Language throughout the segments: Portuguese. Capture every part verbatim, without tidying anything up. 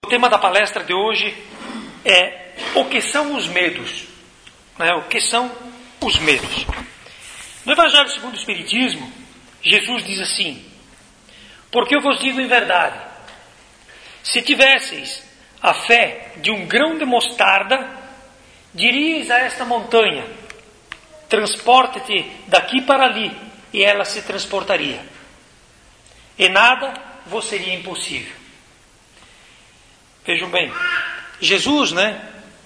O tema da palestra de hoje é o que são os medos. Né? O que são os medos? No Evangelho segundo o Espiritismo, Jesus diz assim: porque eu vos digo em verdade, se tivesseis a fé de um grão de mostarda, diríeis a esta montanha, transporte-te daqui para ali, e ela se transportaria. E nada vos seria impossível. Vejam bem, Jesus, né,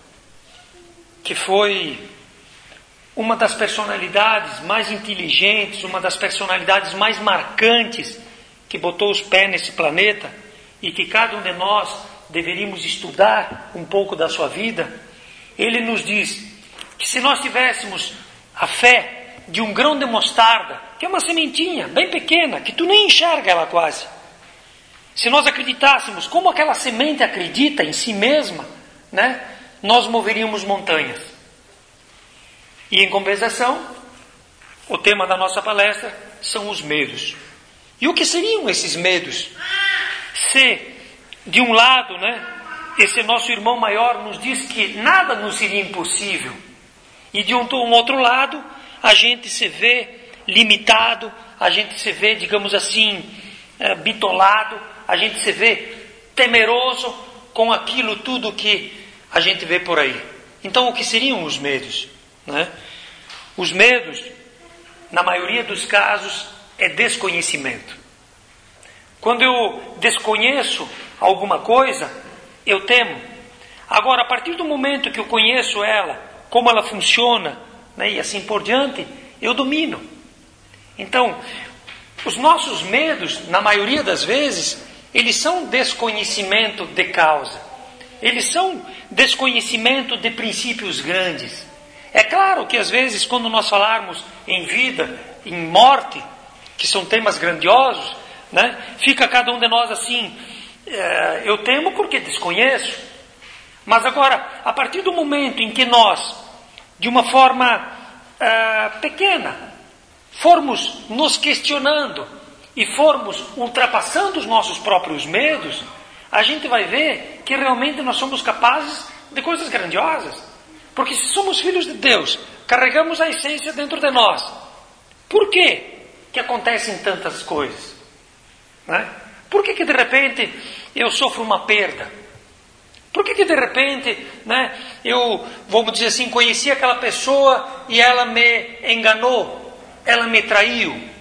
que foi uma das personalidades mais inteligentes, uma das personalidades mais marcantes que botou os pés nesse planeta e que cada um de nós deveríamos estudar um pouco da sua vida, ele nos diz que se nós tivéssemos a fé de um grão de mostarda, que é uma sementinha bem pequena, que tu nem enxerga ela quase, se nós acreditássemos como aquela semente acredita em si mesma, né, nós moveríamos montanhas. E em compensação, o tema da nossa palestra são os medos. E o que seriam esses medos? Se, de um lado, né, esse nosso irmão maior nos diz que nada nos seria impossível, e de um, um outro lado, a gente se vê limitado, a gente se vê, digamos assim, é, bitolado, a gente se vê temeroso com aquilo tudo que a gente vê por aí. Então, o que seriam os medos? Né? Os medos, na maioria dos casos, é desconhecimento. Quando eu desconheço alguma coisa, eu temo. Agora, a partir do momento que eu conheço ela, como ela funciona, né, e assim por diante, eu domino. Então, os nossos medos, na maioria das vezes, eles são desconhecimento de causa. Eles são desconhecimento de princípios grandes. É claro que às vezes, quando nós falarmos em vida, em morte, que são temas grandiosos, né, fica cada um de nós assim, é, eu temo porque desconheço. Mas agora, a partir do momento em que nós, de uma forma é, pequena, formos nos questionando e formos ultrapassando os nossos próprios medos, a gente vai ver que realmente nós somos capazes de coisas grandiosas. Porque se somos filhos de Deus, carregamos a essência dentro de nós. Por que que acontecem tantas coisas? Né? Por que que de repente eu sofro uma perda? Por que que de repente, né, eu, vamos dizer assim, conheci aquela pessoa e ela me enganou, ela me traiu?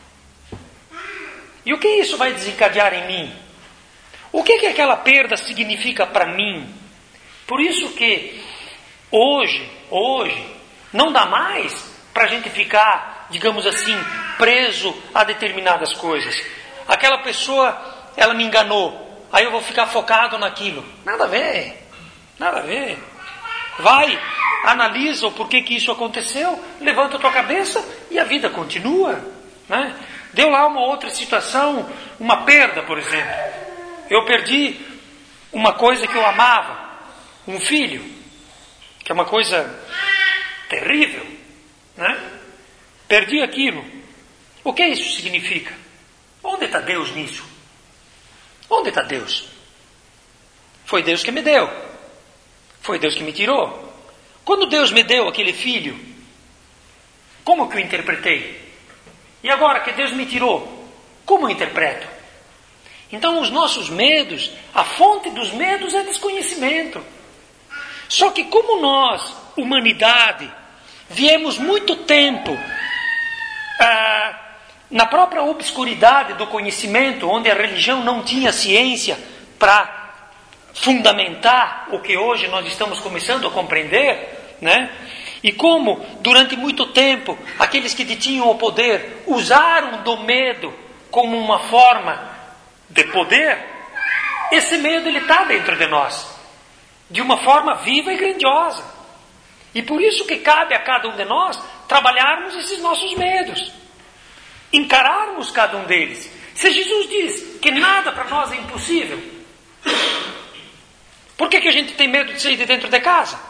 E o que isso vai desencadear em mim? O que que aquela perda significa para mim? Por isso que hoje, hoje, não dá mais para a gente ficar, digamos assim, preso a determinadas coisas. Aquela pessoa, ela me enganou, aí eu vou ficar focado naquilo. Nada a ver, nada a ver. Vai, analisa o porquê que isso aconteceu, levanta a tua cabeça e a vida continua, né? Deu lá uma outra situação, uma perda, por exemplo. Eu perdi uma coisa que eu amava, um filho, que é uma coisa terrível, né? Perdi aquilo. O que isso significa? Onde está Deus nisso? Onde está Deus? Foi Deus que me deu. Foi Deus que me tirou. Quando Deus me deu aquele filho, como que eu interpretei? E agora que Deus me tirou, como eu interpreto? Então os nossos medos, a fonte dos medos é desconhecimento. Só que como nós, humanidade, viemos muito tempo ah, na própria obscuridade do conhecimento, onde a religião não tinha ciência para fundamentar o que hoje nós estamos começando a compreender, né? E como, durante muito tempo, aqueles que detinham o poder usaram do medo como uma forma de poder, esse medo ele está dentro de nós, de uma forma viva e grandiosa. E por isso que cabe a cada um de nós trabalharmos esses nossos medos, encararmos cada um deles. Se Jesus diz que nada para nós é impossível, por que que a gente tem medo de sair de dentro de casa?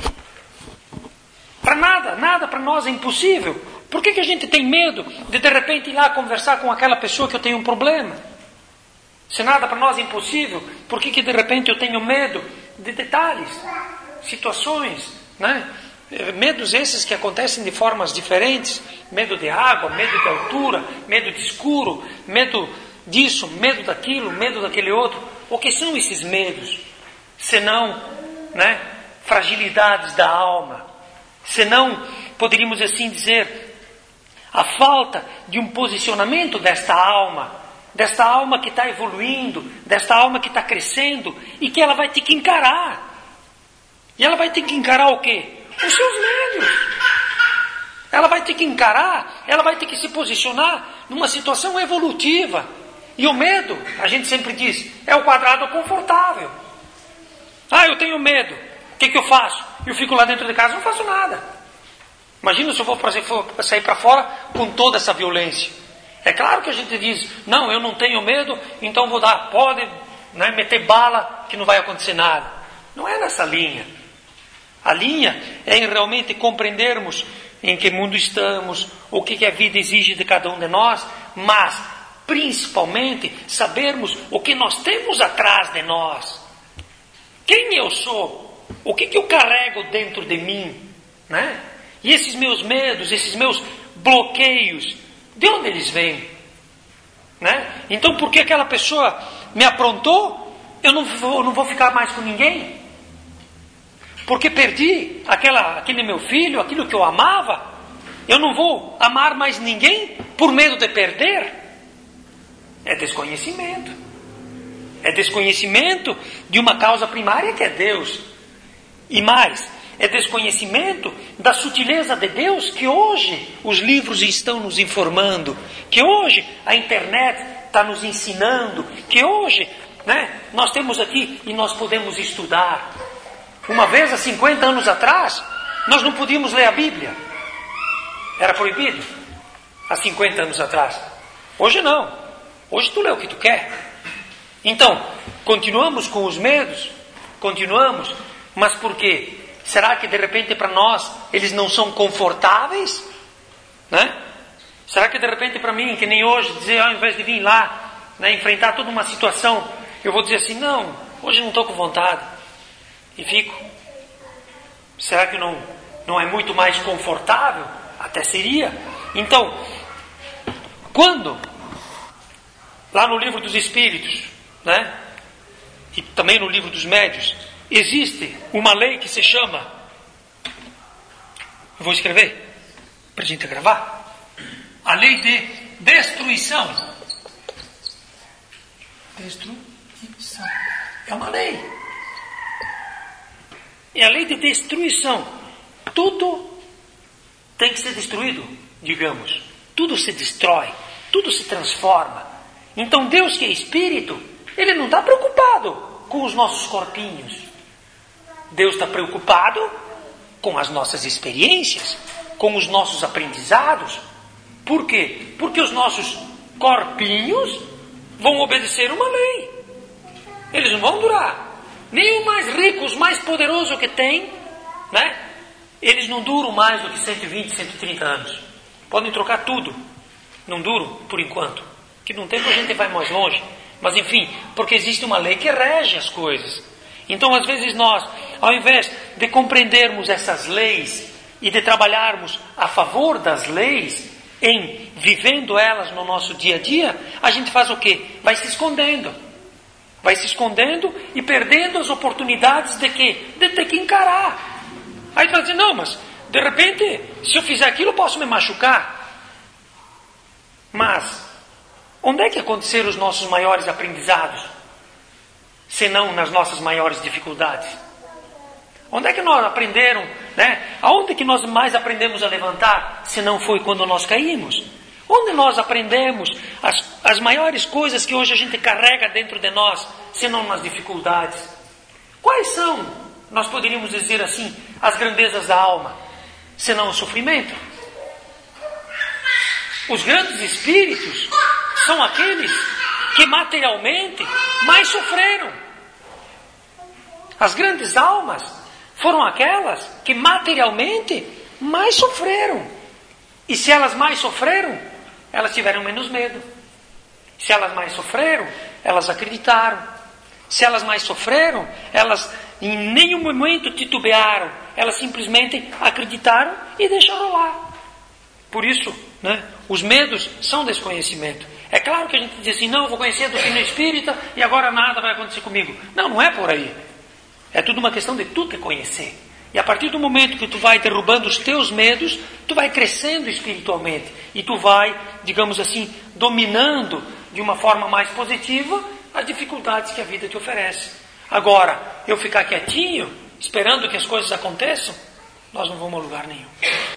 Para nada, nada para nós é impossível. Por que que a gente tem medo de de repente ir lá conversar com aquela pessoa que eu tenho um problema? Se nada para nós é impossível, por que que de repente eu tenho medo de detalhes, situações, né? Medos esses que acontecem de formas diferentes, medo de água, medo de altura, medo de escuro, medo disso, medo daquilo, medo daquele outro. O que são esses medos? Senão, né, fragilidades da alma, senão, poderíamos assim dizer, a falta de um posicionamento desta alma, desta alma que está evoluindo, desta alma que está crescendo e que ela vai ter que encarar. E ela vai ter que encarar o quê? Os seus medos. Ela vai ter que encarar, ela vai ter que se posicionar numa situação evolutiva. E o medo, a gente sempre diz, é o quadrado confortável. Ah, eu tenho medo. O que, que eu faço? Eu fico lá dentro de casa, não faço nada. Imagina se eu vou fazer, for sair para fora com toda essa violência. É claro que a gente diz, não, eu não tenho medo, então vou dar, pode, né, meter bala que não vai acontecer nada. Não é nessa linha. A linha é em realmente compreendermos em que mundo estamos, o que, que a vida exige de cada um de nós, mas, principalmente, sabermos o que nós temos atrás de nós. Quem eu sou? O que, que eu carrego dentro de mim? Né? E esses meus medos, esses meus bloqueios, de onde eles vêm? Né? Então, porque aquela pessoa me aprontou, eu não vou, não vou ficar mais com ninguém? Porque perdi aquela, aquele meu filho, aquilo que eu amava, eu não vou amar mais ninguém por medo de perder? É desconhecimento. É desconhecimento de uma causa primária que é Deus. E mais, é desconhecimento da sutileza de Deus que hoje os livros estão nos informando, que hoje a internet está nos ensinando, que hoje, né, nós temos aqui e nós podemos estudar. Uma vez, há cinquenta anos atrás, nós não podíamos ler a Bíblia. Era proibido. Há cinquenta anos atrás. Hoje não. Hoje tu lê o que tu quer. Então, continuamos com os medos? Continuamos. Mas por quê? Será que de repente para nós eles não são confortáveis? Né? Será que de repente para mim, que nem hoje, dizer, ao invés de vir lá, né, enfrentar toda uma situação, eu vou dizer assim, não, hoje não estou com vontade. E fico. Será que não, não é muito mais confortável? Até seria. Então, quando, lá no livro dos Espíritos, né, e também no livro dos Médios, existe uma lei que se chama, eu vou escrever, para a gente gravar, a lei de destruição. Destruição. É uma lei. É a lei de destruição. Tudo tem que ser destruído, digamos. Tudo se destrói, tudo se transforma. Então Deus, que é Espírito, Ele não está preocupado com os nossos corpinhos. Deus está preocupado com as nossas experiências, com os nossos aprendizados. Por quê? Porque os nossos corpinhos vão obedecer uma lei. Eles não vão durar. Nem o mais rico, os mais poderosos que tem, né? Eles não duram mais do que cento e vinte, cento e trinta anos. Podem trocar tudo. Não duram, por enquanto. Que num tempo a gente vai mais longe. Mas enfim, porque existe uma lei que rege as coisas. Então às vezes nós, ao invés de compreendermos essas leis e de trabalharmos a favor das leis, em vivendo elas no nosso dia a dia, a gente faz o quê? Vai se escondendo. Vai se escondendo e perdendo as oportunidades de quê? De ter que encarar. Aí tu vai dizer, não, mas de repente, se eu fizer aquilo, eu posso me machucar. Mas, onde é que aconteceram os nossos maiores aprendizados? Senão nas nossas maiores dificuldades. Onde é que nós aprenderam, né? Aonde que nós mais aprendemos a levantar, se não foi quando nós caímos? Onde nós aprendemos as, as maiores coisas que hoje a gente carrega dentro de nós, se não nas dificuldades? Quais são, nós poderíamos dizer assim, as grandezas da alma, se não o sofrimento? Os grandes espíritos são aqueles que materialmente mais sofreram. As grandes almas foram aquelas que materialmente mais sofreram. E se elas mais sofreram, elas tiveram menos medo. Se elas mais sofreram, elas acreditaram. Se elas mais sofreram, elas em nenhum momento titubearam. Elas simplesmente acreditaram e deixaram rolar. Por isso, né, os medos são desconhecimento. É claro que a gente diz assim, não, eu vou conhecer a doutrina espírita e agora nada vai acontecer comigo. Não, não é por aí. É tudo uma questão de tu te conhecer. E a partir do momento que tu vai derrubando os teus medos, tu vai crescendo espiritualmente. E tu vai, digamos assim, dominando de uma forma mais positiva as dificuldades que a vida te oferece. Agora, eu ficar quietinho, esperando que as coisas aconteçam, nós não vamos a lugar nenhum.